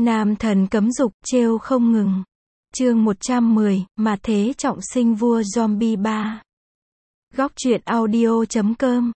Nam thần cấm dục, trêu không ngừng. Chương 110, mà thế trọng sinh vua zombie 3. Góc truyện audio.com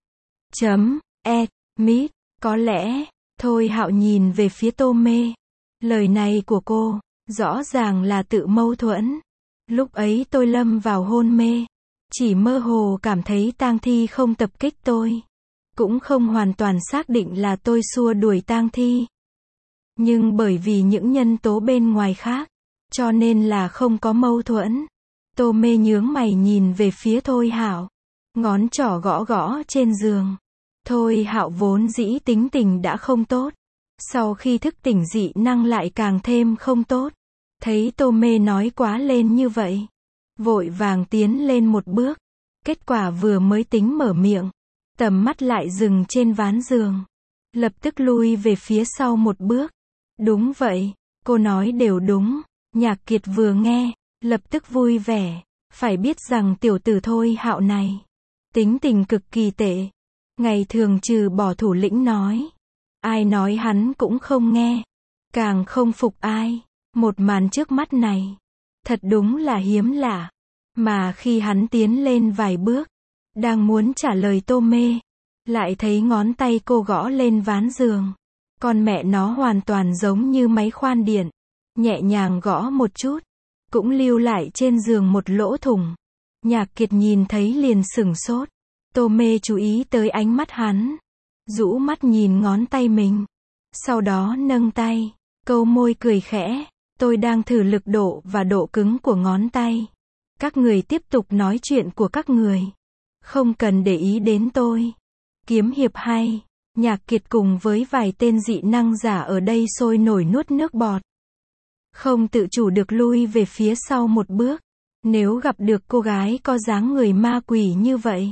.et Có lẽ, Thôi Hạo nhìn về phía Tô Mê. Lời này của cô, rõ ràng là tự mâu thuẫn. Lúc ấy tôi lâm vào hôn mê. Chỉ mơ hồ cảm thấy tang thi không tập kích tôi. Cũng không hoàn toàn xác định là tôi xua đuổi tang thi. Nhưng bởi vì những nhân tố bên ngoài khác, cho nên là không có mâu thuẫn. Tô Mê nhướng mày nhìn về phía Thôi Hạo. Ngón trỏ gõ gõ trên giường. Thôi Hạo vốn dĩ tính tình đã không tốt. Sau khi thức tỉnh dị năng lại càng thêm không tốt. Thấy Tô Mê nói quá lên như vậy, vội vàng tiến lên một bước. Kết quả vừa mới tính mở miệng, tầm mắt lại dừng trên ván giường. Lập tức lui về phía sau một bước. Đúng vậy, cô nói đều đúng. Nhạc Kiệt vừa nghe, lập tức vui vẻ. Phải biết rằng tiểu tử Thôi Hạo này, tính tình cực kỳ tệ. Ngày thường trừ bỏ thủ lĩnh nói, ai nói hắn cũng không nghe. Càng không phục ai. Một màn trước mắt này, thật đúng là hiếm lạ. Mà khi hắn tiến lên vài bước, đang muốn trả lời Tô Mê, lại thấy ngón tay cô gõ lên ván giường. Con mẹ nó hoàn toàn giống như máy khoan điện. Nhẹ nhàng gõ một chút, cũng lưu lại trên giường một lỗ thủng. Nhạc Kiệt nhìn thấy liền sửng sốt. Tô Mê chú ý tới ánh mắt hắn, rũ mắt nhìn ngón tay mình. Sau đó nâng tay, câu môi cười khẽ. Tôi đang thử lực độ và độ cứng của ngón tay. Các người tiếp tục nói chuyện của các người. Không cần để ý đến tôi. Kiếm hiệp hay. Nhạc Kiệt cùng với vài tên dị năng giả ở đây sôi nổi nuốt nước bọt. Không tự chủ được lui về phía sau một bước. Nếu gặp được cô gái có dáng người ma quỷ như vậy,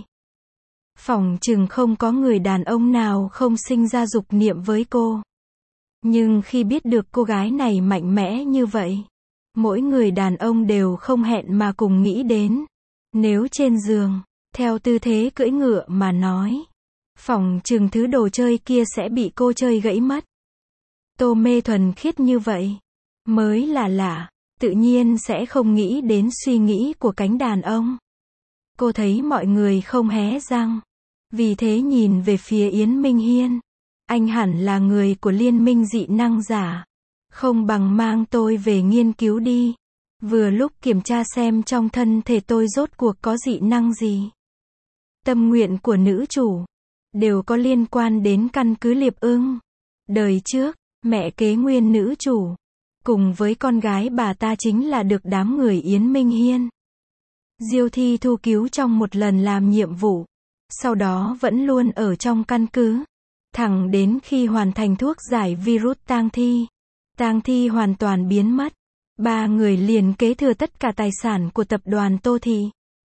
phỏng chừng không có người đàn ông nào không sinh ra dục niệm với cô. Nhưng khi biết được cô gái này mạnh mẽ như vậy, mỗi người đàn ông đều không hẹn mà cùng nghĩ đến. Nếu trên giường, theo tư thế cưỡi ngựa mà nói, phỏng chừng thứ đồ chơi kia sẽ bị cô chơi gãy mất. Tô Mê thuần khiết như vậy, mới là lạ, tự nhiên sẽ không nghĩ đến suy nghĩ của cánh đàn ông. Cô thấy mọi người không hé răng, vì thế nhìn về phía Yến Minh Hiên. Anh hẳn là người của liên minh dị năng giả. Không bằng mang tôi về nghiên cứu đi. Vừa lúc kiểm tra xem trong thân thể tôi rốt cuộc có dị năng gì. Tâm nguyện của nữ chủ đều có liên quan đến căn cứ Liệp Ưng. Đời trước, mẹ kế nguyên nữ chủ cùng với con gái bà ta chính là được đám người Yến Minh Hiên, Diêu Thi Thu cứu trong một lần làm nhiệm vụ. Sau đó vẫn luôn ở trong căn cứ. Thẳng đến khi hoàn thành thuốc giải virus tang thi. Tang thi hoàn toàn biến mất. Ba người liền kế thừa tất cả tài sản của tập đoàn Tô Thị.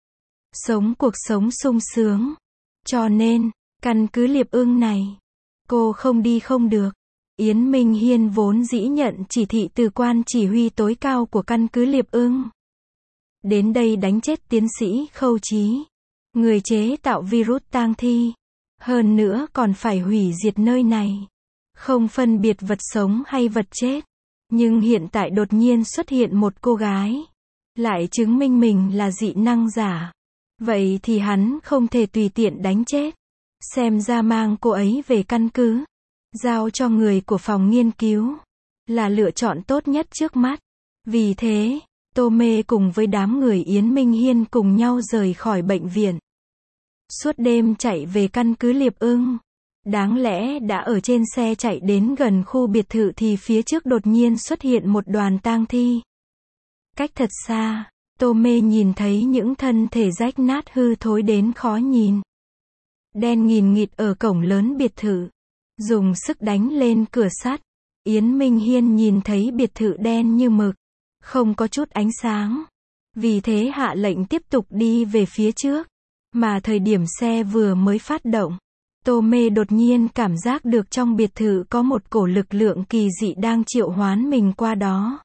Sống cuộc sống sung sướng. Cho nên, căn cứ Liệp Ưng này, cô không đi không được. Yến Minh Hiên vốn dĩ nhận chỉ thị từ quan chỉ huy tối cao của căn cứ Liệp Ưng. Đến đây đánh chết tiến sĩ Khâu Chí, người chế tạo virus tang thi. Hơn nữa còn phải hủy diệt nơi này. Không phân biệt vật sống hay vật chết. Nhưng hiện tại đột nhiên xuất hiện một cô gái, lại chứng minh mình là dị năng giả. Vậy thì hắn không thể tùy tiện đánh chết. Xem ra mang cô ấy về căn cứ, giao cho người của phòng nghiên cứu, là lựa chọn tốt nhất trước mắt. Vì thế, Tô Mê cùng với đám người Yến Minh Hiên cùng nhau rời khỏi bệnh viện. Suốt đêm chạy về căn cứ Liệp Ưng. Đáng lẽ đã ở trên xe chạy đến gần khu biệt thự thì phía trước đột nhiên xuất hiện một đoàn tang thi. Cách thật xa, Tô Mê nhìn thấy những thân thể rách nát hư thối đến khó nhìn. Đen nghìn nghịt ở cổng lớn biệt thự. Dùng sức đánh lên cửa sắt. Yến Minh Hiên nhìn thấy biệt thự đen như mực, không có chút ánh sáng. Vì thế hạ lệnh tiếp tục đi về phía trước. Mà thời điểm xe vừa mới phát động, Tô Mê đột nhiên cảm giác được trong biệt thự có một cổ lực lượng kỳ dị đang triệu hoán mình qua đó.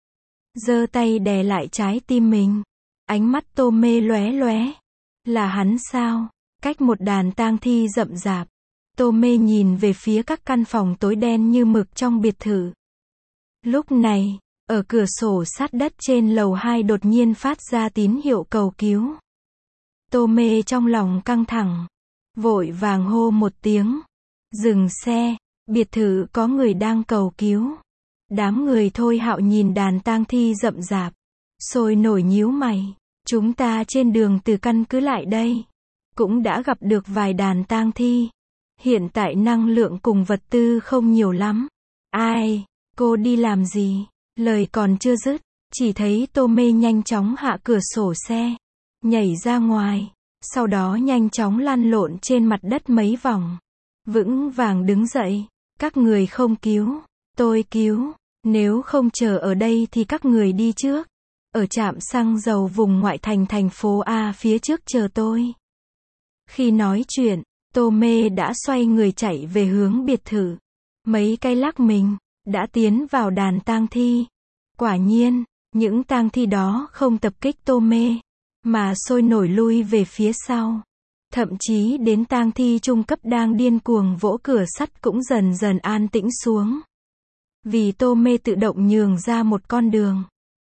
Giơ tay đè lại trái tim mình. Ánh mắt Tô Mê lóe lóe. Là hắn sao? Cách một đàn tang thi rậm rạp, Tô Mê nhìn về phía các căn phòng tối đen như mực trong biệt thự. Lúc này, ở cửa sổ sát đất trên lầu 2 đột nhiên phát ra tín hiệu cầu cứu. Tô Mê trong lòng căng thẳng, vội vàng hô một tiếng. Dừng xe, biệt thự có người đang cầu cứu. Đám người Thôi Hạo nhìn đàn tang thi rậm rạp, sôi nổi nhíu mày. Chúng ta trên đường từ căn cứ lại đây, cũng đã gặp được vài đàn tang thi. Hiện tại năng lượng cùng vật tư không nhiều lắm. Ai, cô đi làm gì? Lời còn chưa dứt, chỉ thấy Tô Mê nhanh chóng hạ cửa sổ xe, nhảy ra ngoài, sau đó nhanh chóng lăn lộn trên mặt đất mấy vòng. Vững vàng đứng dậy. Các người không cứu, tôi cứu. Nếu không chờ ở đây thì các người đi trước. Ở trạm xăng dầu vùng ngoại thành thành phố A phía trước chờ tôi. Khi nói chuyện, Tô Mê đã xoay người chạy về hướng biệt thự. Mấy cái lắc mình, đã tiến vào đàn tang thi. Quả nhiên, những tang thi đó không tập kích Tô Mê, mà sôi nổi lui về phía sau. Thậm chí đến tang thi trung cấp đang điên cuồng vỗ cửa sắt cũng dần dần an tĩnh xuống. Vì Tô Mê tự động nhường ra một con đường.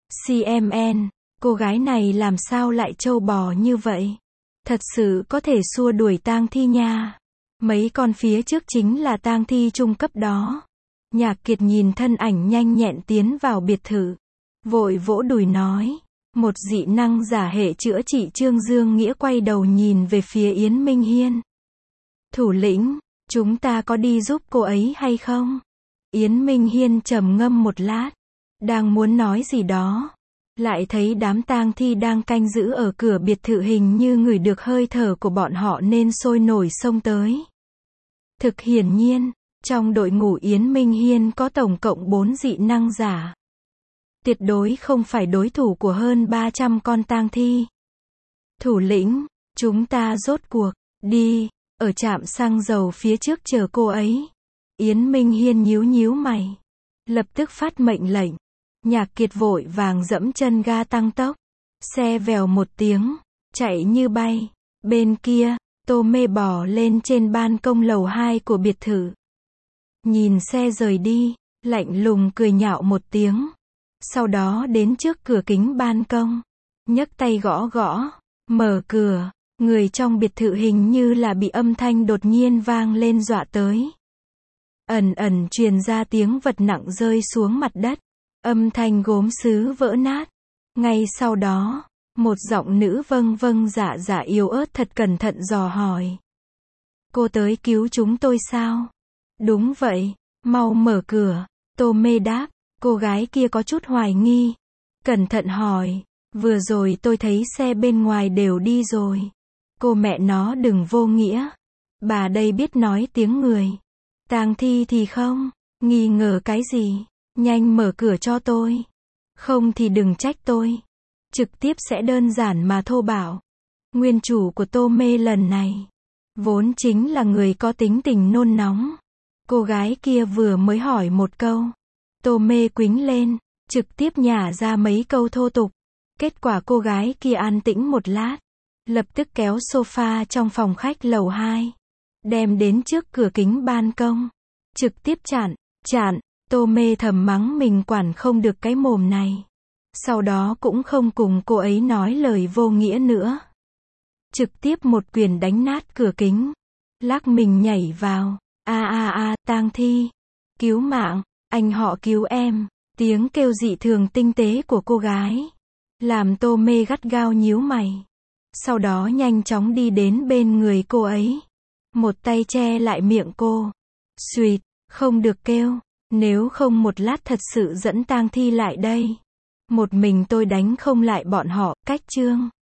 CMN, cô gái này làm sao lại trâu bò như vậy? Thật sự có thể xua đuổi tang thi nha. Mấy con phía trước chính là tang thi trung cấp đó. Nhạc Kiệt nhìn thân ảnh nhanh nhẹn tiến vào biệt thự, vội vỗ đùi nói. Một dị năng giả hệ chữa trị Trương Dương Nghĩa quay đầu nhìn về phía Yến Minh Hiên. Thủ lĩnh, chúng ta có đi giúp cô ấy hay không? Yến Minh Hiên trầm ngâm một lát, đang muốn nói gì đó, lại thấy đám tang thi đang canh giữ ở cửa biệt thự hình như ngửi được hơi thở của bọn họ nên sôi nổi xông tới. Thực hiển nhiên, trong đội ngũ Yến Minh Hiên có tổng cộng 4 dị năng giả. Tuyệt đối không phải đối thủ của hơn 300 con tang thi. Thủ lĩnh, chúng ta rốt cuộc, đi, ở trạm xăng dầu phía trước chờ cô ấy. Yến Minh Hiên nhíu nhíu mày, lập tức phát mệnh lệnh. Nhạc Kiệt vội vàng dẫm chân ga tăng tốc. Xe vèo một tiếng, chạy như bay. Bên kia, Tô Mê bò lên trên ban công lầu 2 của biệt thự. Nhìn xe rời đi, lạnh lùng cười nhạo một tiếng. Sau đó đến trước cửa kính ban công, nhấc tay gõ gõ, mở cửa. Người trong biệt thự hình như là bị âm thanh đột nhiên vang lên dọa tới. Ẩn ẩn truyền ra tiếng vật nặng rơi xuống mặt đất, âm thanh gốm sứ vỡ nát. Ngay sau đó, một giọng nữ vâng vâng dạ dạ yếu ớt thật cẩn thận dò hỏi. Cô tới cứu chúng tôi sao? Đúng vậy, mau mở cửa. Tô Mê đáp. Cô gái kia có chút hoài nghi, cẩn thận hỏi, vừa rồi tôi thấy xe bên ngoài đều đi rồi. Cô mẹ nó đừng vô nghĩa. Bà đây biết nói tiếng người. Tang thi thì không, nghi ngờ cái gì, nhanh mở cửa cho tôi. Không thì đừng trách tôi. Trực tiếp sẽ đơn giản mà thô bạo. Nguyên chủ của Tô Mê lần này, vốn chính là người có tính tình nôn nóng. Cô gái kia vừa mới hỏi một câu, Tô Mê quĩnh lên, trực tiếp nhả ra mấy câu thô tục. Kết quả cô gái kia an tĩnh một lát, lập tức kéo sofa trong phòng khách lầu 2, đem đến trước cửa kính ban công, trực tiếp chặn. Tô Mê thầm mắng mình quản không được cái mồm này. Sau đó cũng không cùng cô ấy nói lời vô nghĩa nữa. Trực tiếp một quyền đánh nát cửa kính, lắc mình nhảy vào. Tang thi, cứu mạng. Anh họ cứu em. Tiếng kêu dị thường tinh tế của cô gái làm Tô Mê gắt gao nhíu mày. Sau đó nhanh chóng đi đến bên người cô ấy, một tay che lại miệng cô. Xuỵt, không được kêu, nếu không một lát thật sự dẫn tang thi lại đây. Một mình tôi đánh không lại bọn họ. Cách chương